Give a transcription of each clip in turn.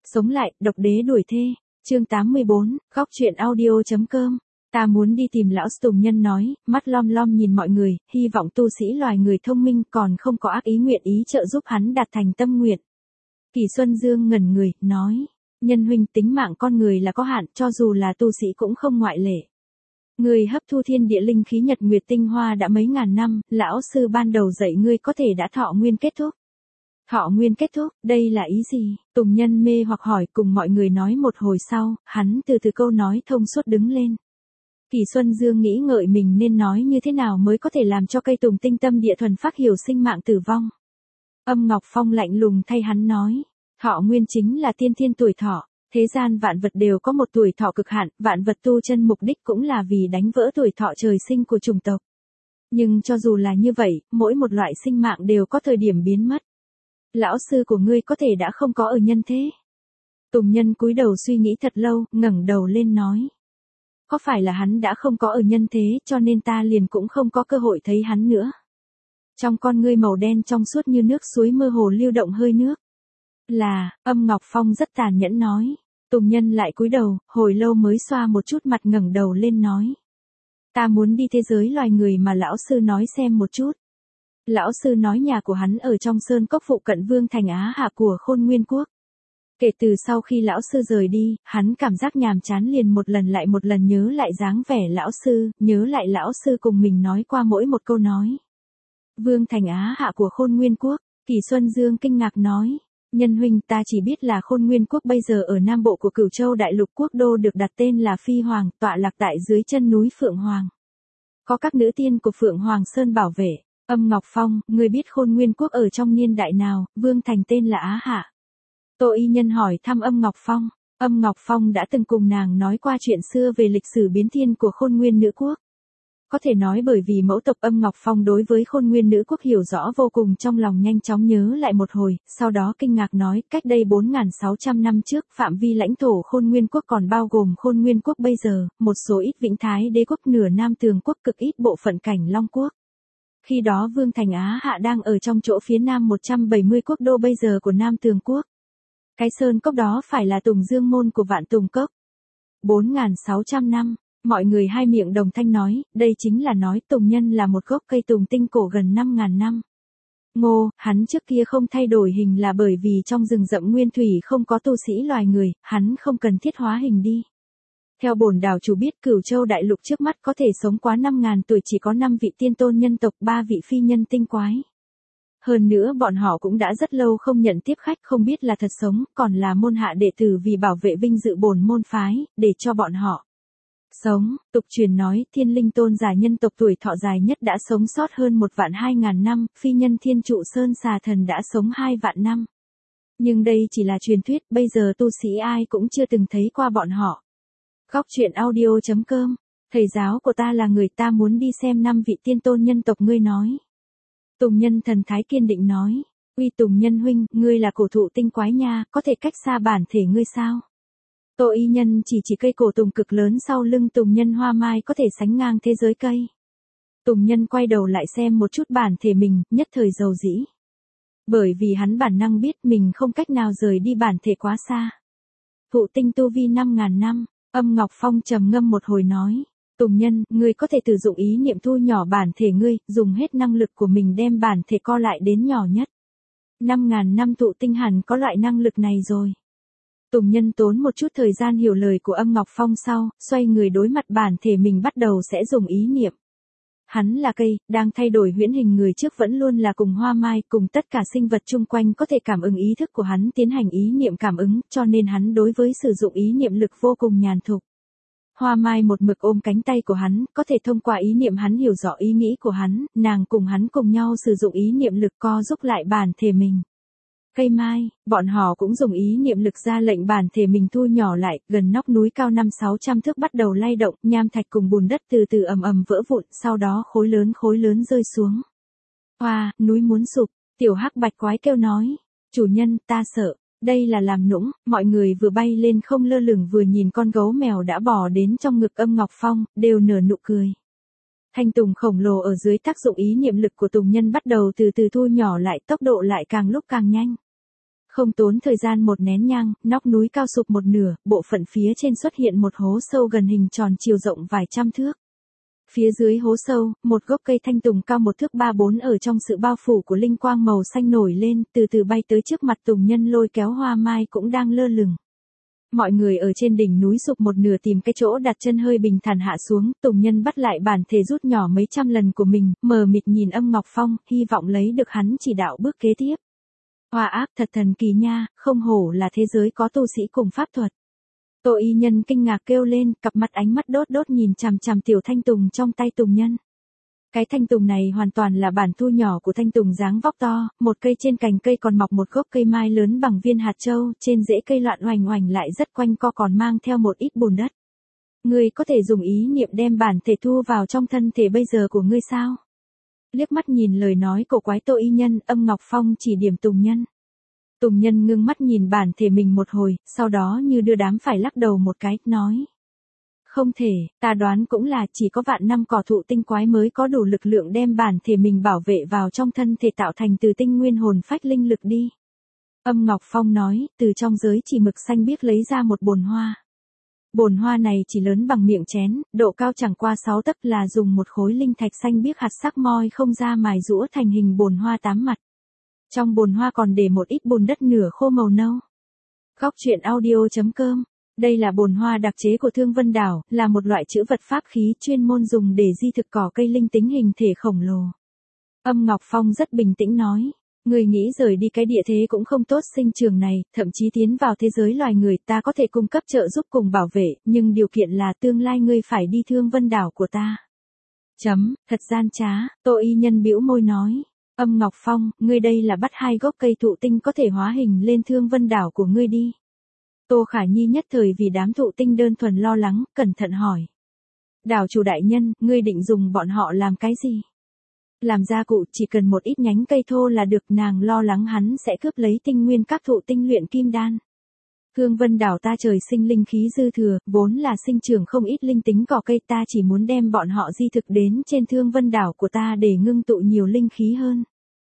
Sống lại, độc đế đuổi thê. Chương 84, góc truyện audio.com. Ta muốn đi tìm lão Tùng Nhân nói, mắt lom lom nhìn mọi người, hy vọng tu sĩ loài người thông minh còn không có ác ý nguyện ý trợ giúp hắn đạt thành tâm nguyện. Kỳ Xuân Dương ngẩn người, nói, Nhân huynh, tính mạng con người là có hạn, cho dù là tu sĩ cũng không ngoại lệ. Người hấp thu thiên địa linh khí nhật nguyệt tinh hoa đã mấy ngàn năm, lão sư ban đầu dạy ngươi có thể đã thọ nguyên kết thúc. Thọ nguyên kết thúc, đây là ý gì? Tùng Nhân mê hoặc hỏi, cùng mọi người nói một hồi sau, hắn từ từ câu nói thông suốt đứng lên. Kỳ Xuân Dương nghĩ ngợi mình nên nói như thế nào mới có thể làm cho cây tùng tinh tâm địa thuần phát hiểu sinh mạng tử vong. Âm Ngọc Phong lạnh lùng thay hắn nói, thọ nguyên chính là tiên thiên tuổi thọ, thế gian vạn vật đều có một tuổi thọ cực hạn, vạn vật tu chân mục đích cũng là vì đánh vỡ tuổi thọ trời sinh của chủng tộc. Nhưng cho dù là như vậy, mỗi một loại sinh mạng đều có thời điểm biến mất. Lão sư của ngươi có thể đã không có ở nhân thế. Tùng Nhân cúi đầu suy nghĩ thật lâu, ngẩng đầu lên nói. Có phải là hắn đã không có ở nhân thế cho nên ta liền cũng không có cơ hội thấy hắn nữa. Trong con ngươi màu đen trong suốt như nước suối mơ hồ lưu động hơi nước. Là, Âm Ngọc Phong rất tàn nhẫn nói. Tùng Nhân lại cúi đầu, hồi lâu mới xoa một chút mặt ngẩng đầu lên nói. Ta muốn đi thế giới loài người mà lão sư nói xem một chút. Lão sư nói nhà của hắn ở trong sơn cốc phụ cận Vương Thành Á Hạ của Khôn Nguyên Quốc. Kể từ sau khi lão sư rời đi, hắn cảm giác nhàm chán liền một lần lại một lần nhớ lại dáng vẻ lão sư, nhớ lại lão sư cùng mình nói qua mỗi một câu nói. Vương Thành Á Hạ của Khôn Nguyên Quốc, Kỳ Xuân Dương kinh ngạc nói. Nhân huynh, ta chỉ biết là Khôn Nguyên Quốc bây giờ ở nam bộ của Cửu Châu Đại Lục quốc đô được đặt tên là Phi Hoàng, tọa lạc tại dưới chân núi Phượng Hoàng. Có các nữ tiên của Phượng Hoàng Sơn bảo vệ. Âm Ngọc Phong, ngươi biết Khôn Nguyên Quốc ở trong niên đại nào, Vương Thành tên là Á Hạ. Tô Y Nhân hỏi thăm Âm Ngọc Phong. Âm Ngọc Phong đã từng cùng nàng nói qua chuyện xưa về lịch sử biến thiên của Khôn Nguyên Nữ Quốc. Có thể nói bởi vì mẫu tộc Âm Ngọc Phong đối với Khôn Nguyên Nữ Quốc hiểu rõ vô cùng, trong lòng nhanh chóng nhớ lại một hồi, sau đó kinh ngạc nói, cách đây 4.600 năm trước, phạm vi lãnh thổ Khôn Nguyên Quốc còn bao gồm Khôn Nguyên Quốc bây giờ, một số ít Vĩnh Thái Đế Quốc, nửa Nam Tường Quốc, cực ít bộ phận Cảnh Long Quốc. Khi đó Vương Thành Á Hạ đang ở trong chỗ phía nam 170 quốc đô bây giờ của Nam Tường Quốc. Cái sơn cốc đó phải là Tùng Dương môn của Vạn Tùng Cốc. 4.600 năm, mọi người hai miệng đồng thanh nói, đây chính là nói Tùng Nhân là một gốc cây tùng tinh cổ gần 5.000 năm. Ngô, hắn trước kia không thay đổi hình là bởi vì trong rừng rậm nguyên thủy không có tu sĩ loài người, hắn không cần thiết hóa hình đi. Theo bổn đảo chủ biết Cửu Châu Đại Lục trước mắt có thể sống quá 5.000 tuổi chỉ có 5 vị tiên tôn nhân tộc, 3 vị phi nhân tinh quái. Hơn nữa bọn họ cũng đã rất lâu không nhận tiếp khách, không biết là thật sống, còn là môn hạ đệ tử vì bảo vệ vinh dự bổn môn phái, để cho bọn họ sống. Tục truyền nói, Thiên Linh tôn giả nhân tộc tuổi thọ dài nhất đã sống sót hơn 1.200.000 năm, phi nhân Thiên Trụ Sơn xà thần đã sống 2 vạn năm. Nhưng đây chỉ là truyền thuyết, bây giờ tu sĩ ai cũng chưa từng thấy qua bọn họ. Góc truyện audio.com. Thầy giáo của ta là người, ta muốn đi xem 5 vị tiên tôn nhân tộc ngươi nói. Tùng Nhân thần thái kiên định nói. Uy Tùng Nhân huynh, ngươi là cổ thụ tinh quái nha, có thể cách xa bản thể ngươi sao? Tô Y Nhân chỉ cây cổ tùng cực lớn sau lưng Tùng Nhân hoa mai có thể sánh ngang thế giới cây. Tùng Nhân quay đầu lại xem một chút bản thể mình, nhất thời rầu rĩ. Bởi vì hắn bản năng biết mình không cách nào rời đi bản thể quá xa. Thụ tinh tu vi 5.000 năm. Âm Ngọc Phong trầm ngâm một hồi nói, Tùng Nhân, ngươi có thể sử dụng ý niệm thu nhỏ bản thể ngươi, dùng hết năng lực của mình đem bản thể co lại đến nhỏ nhất. 5.000 năm thụ tinh hẳn có loại năng lực này rồi. Tùng Nhân tốn một chút thời gian hiểu lời của Âm Ngọc Phong sau, xoay người đối mặt bản thể mình bắt đầu sẽ dùng ý niệm. Hắn là cây, đang thay đổi huyễn hình, người trước vẫn luôn là cùng hoa mai, cùng tất cả sinh vật chung quanh có thể cảm ứng ý thức của hắn, tiến hành ý niệm cảm ứng, cho nên hắn đối với sử dụng ý niệm lực vô cùng nhàn thục. Hoa mai một mực ôm cánh tay của hắn, có thể thông qua ý niệm hắn hiểu rõ ý nghĩ của hắn, nàng cùng hắn cùng nhau sử dụng ý niệm lực co giúp lại bản thể mình. Cây mai, bọn họ cũng dùng ý niệm lực ra lệnh bản thể mình thu nhỏ lại, gần nóc núi cao 500-600 thước bắt đầu lay động, nham thạch cùng bùn đất từ từ ầm ầm vỡ vụn, sau đó khối lớn rơi xuống. Oa, núi muốn sụp, tiểu hắc bạch quái kêu nói, chủ nhân, ta sợ, đây là làm nũng, mọi người vừa bay lên không lơ lửng vừa nhìn con gấu mèo đã bò đến trong ngực Âm Ngọc Phong, đều nở nụ cười. Thanh tùng khổng lồ ở dưới tác dụng ý niệm lực của Tùng Nhân bắt đầu từ từ thu nhỏ lại, tốc độ lại càng lúc càng nhanh. Không tốn thời gian một nén nhang, nóc núi cao sụp một nửa, bộ phận phía trên xuất hiện một hố sâu gần hình tròn chiều rộng vài trăm thước. Phía dưới hố sâu, một gốc cây thanh tùng cao 1 thước 3/4 ở trong sự bao phủ của linh quang màu xanh nổi lên, từ từ bay tới trước mặt Tùng Nhân lôi kéo hoa mai cũng đang lơ lửng. Mọi người ở trên đỉnh núi sụp một nửa tìm cái chỗ đặt chân hơi bình thản hạ xuống, Tùng Nhân bắt lại bản thể rút nhỏ mấy trăm lần của mình, mờ mịt nhìn Âm Ngọc Phong, hy vọng lấy được hắn chỉ đạo bước kế tiếp. Hoa áp thật thần kỳ nha, không hổ là thế giới có tu sĩ cùng pháp thuật. Tô Y Nhân kinh ngạc kêu lên, cặp mắt ánh mắt đốt đốt nhìn chằm chằm tiểu thanh tùng trong tay Tùng Nhân. Cái thanh tùng này hoàn toàn là bản thu nhỏ của thanh tùng dáng vóc to, một cây trên cành cây còn mọc một gốc cây mai lớn bằng viên hạt châu, trên rễ cây loạn oành oành lại rất quanh co còn mang theo một ít bùn đất. Ngươi có thể dùng ý niệm đem bản thể thu vào trong thân thể bây giờ của ngươi sao? Liếc mắt nhìn lời nói của quái Tô Y Nhân, Âm Ngọc Phong chỉ điểm Tùng Nhân. Tùng Nhân ngưng mắt nhìn bản thể mình một hồi, sau đó như đưa đám phải lắc đầu một cái, nói. Không thể, ta đoán cũng là chỉ có vạn năm cỏ thụ tinh quái mới có đủ lực lượng đem bản thể mình bảo vệ vào trong thân thể tạo thành từ tinh nguyên hồn phách linh lực đi. Âm Ngọc Phong nói, từ trong giới chỉ mực xanh biếc lấy ra một bồn hoa. Bồn hoa này chỉ lớn bằng miệng chén, độ cao chẳng qua 6 tấc là dùng một khối linh thạch xanh biếc hạt sắc moi không ra mài rũa thành hình bồn hoa 8 mặt. Trong bồn hoa còn để một ít bùn đất nửa khô màu nâu. Góc truyện audio.com. Đây là bồn hoa đặc chế của Thương Vân Đảo, là một loại trữ vật pháp khí chuyên môn dùng để di thực cỏ cây linh tính hình thể khổng lồ. Âm Ngọc Phong rất bình tĩnh nói, người nghĩ rời đi cái địa thế cũng không tốt sinh trường này, thậm chí tiến vào thế giới loài người ta có thể cung cấp trợ giúp cùng bảo vệ, nhưng điều kiện là tương lai ngươi phải đi Thương Vân Đảo của ta. Thật gian trá, Tô Y Nhân bĩu môi nói. Âm Ngọc Phong, ngươi đây là bắt 2 gốc cây thụ tinh có thể hóa hình lên Thương Vân Đảo của ngươi đi. Tô Khả Nhi nhất thời vì đám thụ tinh đơn thuần lo lắng, cẩn thận hỏi. Đảo chủ đại nhân, ngươi định dùng bọn họ làm cái gì? Làm gia cụ chỉ cần một ít nhánh cây thô là được, nàng lo lắng hắn sẽ cướp lấy tinh nguyên các thụ tinh luyện kim đan. Thương Vân Đảo ta trời sinh linh khí dư thừa, vốn là sinh trưởng không ít linh tính cỏ cây, ta chỉ muốn đem bọn họ di thực đến trên Thương Vân Đảo của ta để ngưng tụ nhiều linh khí hơn.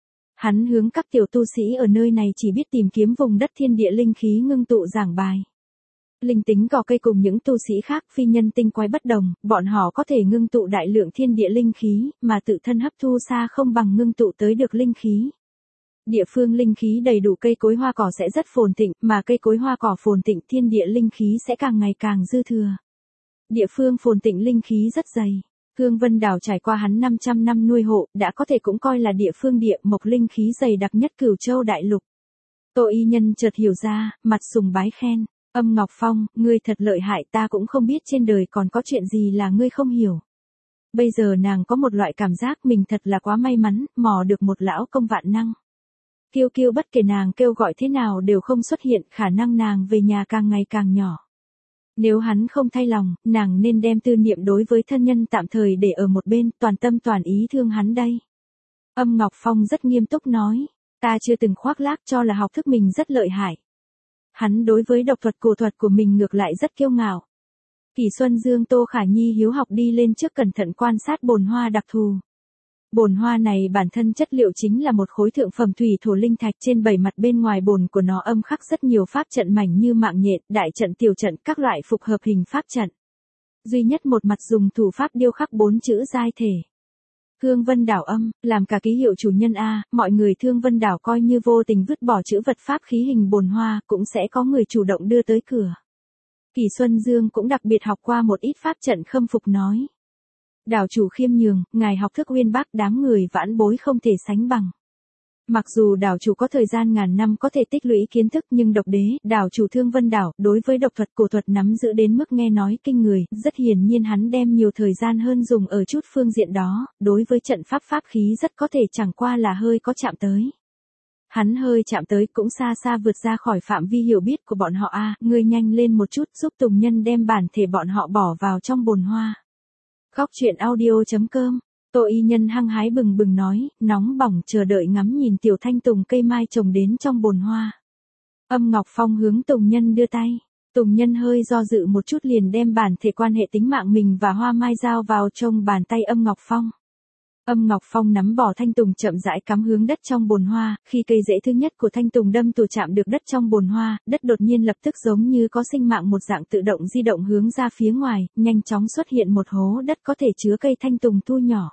Hắn hướng các tiểu tu sĩ ở nơi này chỉ biết tìm kiếm vùng đất thiên địa linh khí ngưng tụ giảng bài. Linh tính cỏ cây cùng những tu sĩ khác phi nhân tinh quái bất đồng, bọn họ có thể ngưng tụ đại lượng thiên địa linh khí, mà tự thân hấp thu xa không bằng ngưng tụ tới được linh khí. Địa phương linh khí đầy đủ cây cối hoa cỏ sẽ rất phồn thịnh, mà cây cối hoa cỏ phồn thịnh thiên địa linh khí sẽ càng ngày càng dư thừa. Địa phương phồn thịnh linh khí rất dày. Thương Vân Đảo trải qua hắn 500 năm nuôi hộ, đã có thể cũng coi là địa phương địa mộc linh khí dày đặc nhất Cửu Châu đại lục. Tô Y Nhân chợt hiểu ra, mặt sùng bái khen. Âm Ngọc Phong, ngươi thật lợi hại, ta cũng không biết trên đời còn có chuyện gì là ngươi không hiểu. Bây giờ nàng có một loại cảm giác mình thật là quá may mắn, mò được một lão công vạn năng. Kiêu Kiêu bất kể nàng kêu gọi thế nào đều không xuất hiện, khả năng nàng về nhà càng ngày càng nhỏ. Nếu hắn không thay lòng, nàng nên đem tư niệm đối với thân nhân tạm thời để ở một bên, toàn tâm toàn ý thương hắn đây. Âm Ngọc Phong rất nghiêm túc nói, ta chưa từng khoác lác cho là học thức mình rất lợi hại. Hắn đối với độc thuật cổ thuật của mình ngược lại rất kiêu ngạo. Kỷ Xuân Dương Tô Khả Nhi hiếu học đi lên trước cẩn thận quan sát bồn hoa đặc thù. Bồn hoa này bản thân chất liệu chính là một khối thượng phẩm thủy thổ linh thạch, trên 7 mặt bên ngoài bồn của nó âm khắc rất nhiều pháp trận mảnh như mạng nhện, đại trận tiểu trận, các loại phục hợp hình pháp trận. Duy nhất một mặt dùng thủ pháp điêu khắc 4 chữ giai thể. Thương Vân Đảo âm, làm cả ký hiệu chủ nhân A, mọi người Thương Vân Đảo coi như vô tình vứt bỏ chữ vật pháp khí hình bồn hoa, cũng sẽ có người chủ động đưa tới cửa. Kỷ Xuân Dương cũng đặc biệt học qua một ít pháp trận khâm phục nói. Đảo chủ khiêm nhường, ngài học thức uyên bác, đám người vãn bối không thể sánh bằng. Mặc dù đảo chủ có thời gian ngàn năm có thể tích lũy kiến thức, nhưng độc đế, đảo chủ Thương Vân Đảo, đối với độc thuật cổ thuật nắm giữ đến mức nghe nói kinh người, rất hiển nhiên hắn đem nhiều thời gian hơn dùng ở chút phương diện đó, đối với trận pháp pháp khí rất có thể chẳng qua là hơi có chạm tới. Hắn hơi chạm tới cũng xa xa vượt ra khỏi phạm vi hiểu biết của bọn họ a, ngươi nhanh lên một chút giúp Tùng Nhân đem bản thể bọn họ bỏ vào trong bồn hoa. Góc truyện audio.com. Tô Y Nhân hăng hái bừng bừng nói, nóng bỏng chờ đợi ngắm nhìn tiểu thanh tùng cây mai trồng đến trong bồn hoa. Âm Ngọc Phong hướng Tùng Nhân đưa tay. Tùng Nhân hơi do dự một chút liền đem bản thể quan hệ tính mạng mình và hoa mai giao vào trong bàn tay Âm Ngọc Phong. Âm Ngọc Phong nắm bỏ thanh tùng chậm rãi cắm hướng đất trong bồn hoa, khi cây rễ thứ nhất của thanh tùng đâm tù chạm được đất trong bồn hoa, đất đột nhiên lập tức giống như có sinh mạng một dạng tự động di động hướng ra phía ngoài, nhanh chóng xuất hiện một hố đất có thể chứa cây thanh tùng thu nhỏ.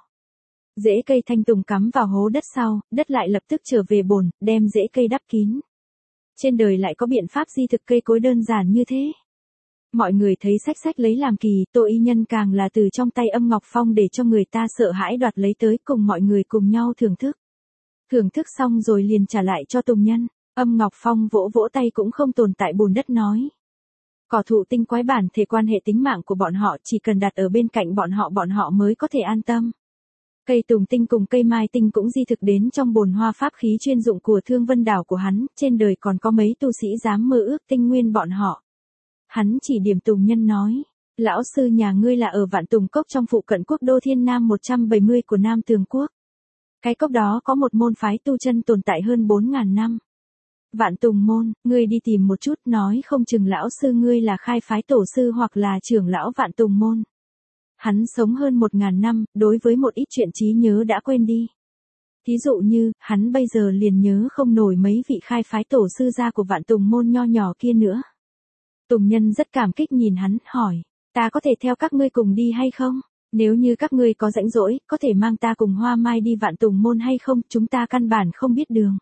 Rễ cây thanh tùng cắm vào hố đất sau, đất lại lập tức trở về bồn, đem rễ cây đắp kín. Trên đời lại có biện pháp di thực cây cối đơn giản như thế. Mọi người thấy sách lấy làm kỳ, Tô Y Nhân càng là từ trong tay Âm Ngọc Phong để cho người ta sợ hãi đoạt lấy tới, cùng mọi người cùng nhau thưởng thức. Thưởng thức xong rồi liền trả lại cho Tùng Nhân. Âm Ngọc Phong vỗ vỗ tay cũng không tồn tại bùn đất nói. Cỏ thụ tinh quái bản thể quan hệ tính mạng của bọn họ, chỉ cần đặt ở bên cạnh bọn họ mới có thể an tâm. Cây tùng tinh cùng cây mai tinh cũng di thực đến trong bồn hoa pháp khí chuyên dụng của Thương Vân Đảo của hắn, trên đời còn có mấy tu sĩ dám mơ ước tinh nguyên bọn họ. Hắn chỉ điểm Tùng Nhân nói, lão sư nhà ngươi là ở Vạn Tùng Cốc trong phụ cận quốc đô Thiên Nam 170 của Nam Tường Quốc. Cái cốc đó có một môn phái tu chân tồn tại hơn 4.000 năm. Vạn Tùng môn, ngươi đi tìm một chút, nói không chừng lão sư ngươi là khai phái tổ sư hoặc là trưởng lão Vạn Tùng môn. Hắn sống hơn 1.000 năm, đối với một ít chuyện trí nhớ đã quên đi. Thí dụ như, hắn bây giờ liền nhớ không nổi mấy vị khai phái tổ sư gia của Vạn Tùng môn nho nhỏ kia nữa. Tùng Nhân rất cảm kích nhìn hắn, hỏi, ta có thể theo các ngươi cùng đi hay không? Nếu như các ngươi có rảnh rỗi, có thể mang ta cùng Hoa Mai đi Vạn Tùng môn hay không? Chúng ta căn bản không biết đường.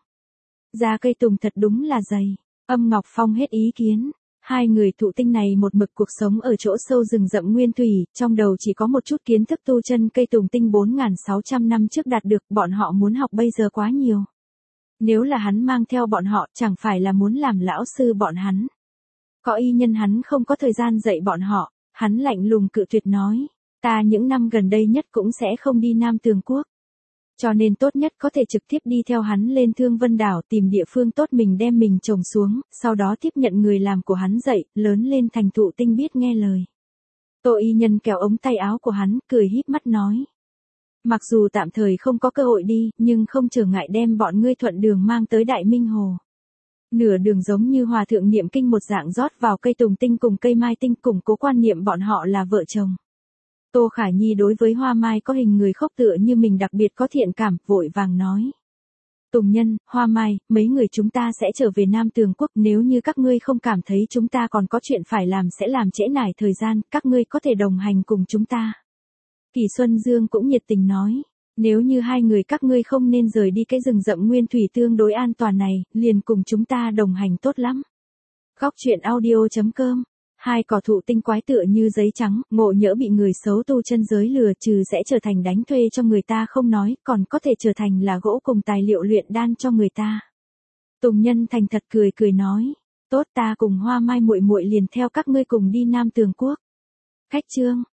Ra cây tùng thật đúng là dày. Âm Ngọc Phong hết ý kiến. Hai người thụ tinh này một mực cuộc sống ở chỗ sâu rừng rậm nguyên thủy, trong đầu chỉ có một chút kiến thức tu chân cây tùng tinh 4.600 năm trước đạt được, bọn họ muốn học bây giờ quá nhiều. Nếu là hắn mang theo bọn họ, chẳng phải là muốn làm lão sư bọn hắn. Có Y Nhân hắn không có thời gian dạy bọn họ, hắn lạnh lùng cự tuyệt nói, ta những năm gần đây nhất cũng sẽ không đi Nam Tường Quốc. Cho nên tốt nhất có thể trực tiếp đi theo hắn lên Thương Vân Đảo tìm địa phương tốt mình đem mình trồng xuống, sau đó tiếp nhận người làm của hắn dạy, lớn lên thành thụ tinh biết nghe lời. Tô Y Nhân kéo ống tay áo của hắn, cười híp mắt nói. Mặc dù tạm thời không có cơ hội đi, nhưng không trở ngại đem bọn ngươi thuận đường mang tới Đại Minh Hồ. Nửa đường giống như hòa thượng niệm kinh một dạng rót vào cây tùng tinh cùng cây mai tinh, củng cố quan niệm bọn họ là vợ chồng. Tô Khả Nhi đối với Hoa Mai có hình người khốc tựa như mình đặc biệt có thiện cảm, vội vàng nói. Tùng Nhân, Hoa Mai, mấy người chúng ta sẽ trở về Nam Tường Quốc, nếu như các ngươi không cảm thấy chúng ta còn có chuyện phải làm sẽ làm trễ nải thời gian, các ngươi có thể đồng hành cùng chúng ta. Kỳ Xuân Dương cũng nhiệt tình nói. Nếu như hai người các ngươi không nên rời đi cái rừng rậm nguyên thủy tương đối an toàn này, liền cùng chúng ta đồng hành tốt lắm. Góc truyện audio.com. Hai cỏ thụ tinh quái tựa như giấy trắng, ngộ nhỡ bị người xấu tu chân giới lừa, trừ sẽ trở thành đánh thuê cho người ta không nói, còn có thể trở thành là gỗ cùng tài liệu luyện đan cho người ta. Tùng Nhân thành thật cười nói, tốt, ta cùng Hoa Mai muội muội liền theo các ngươi cùng đi Nam Tường Quốc. Khách trương.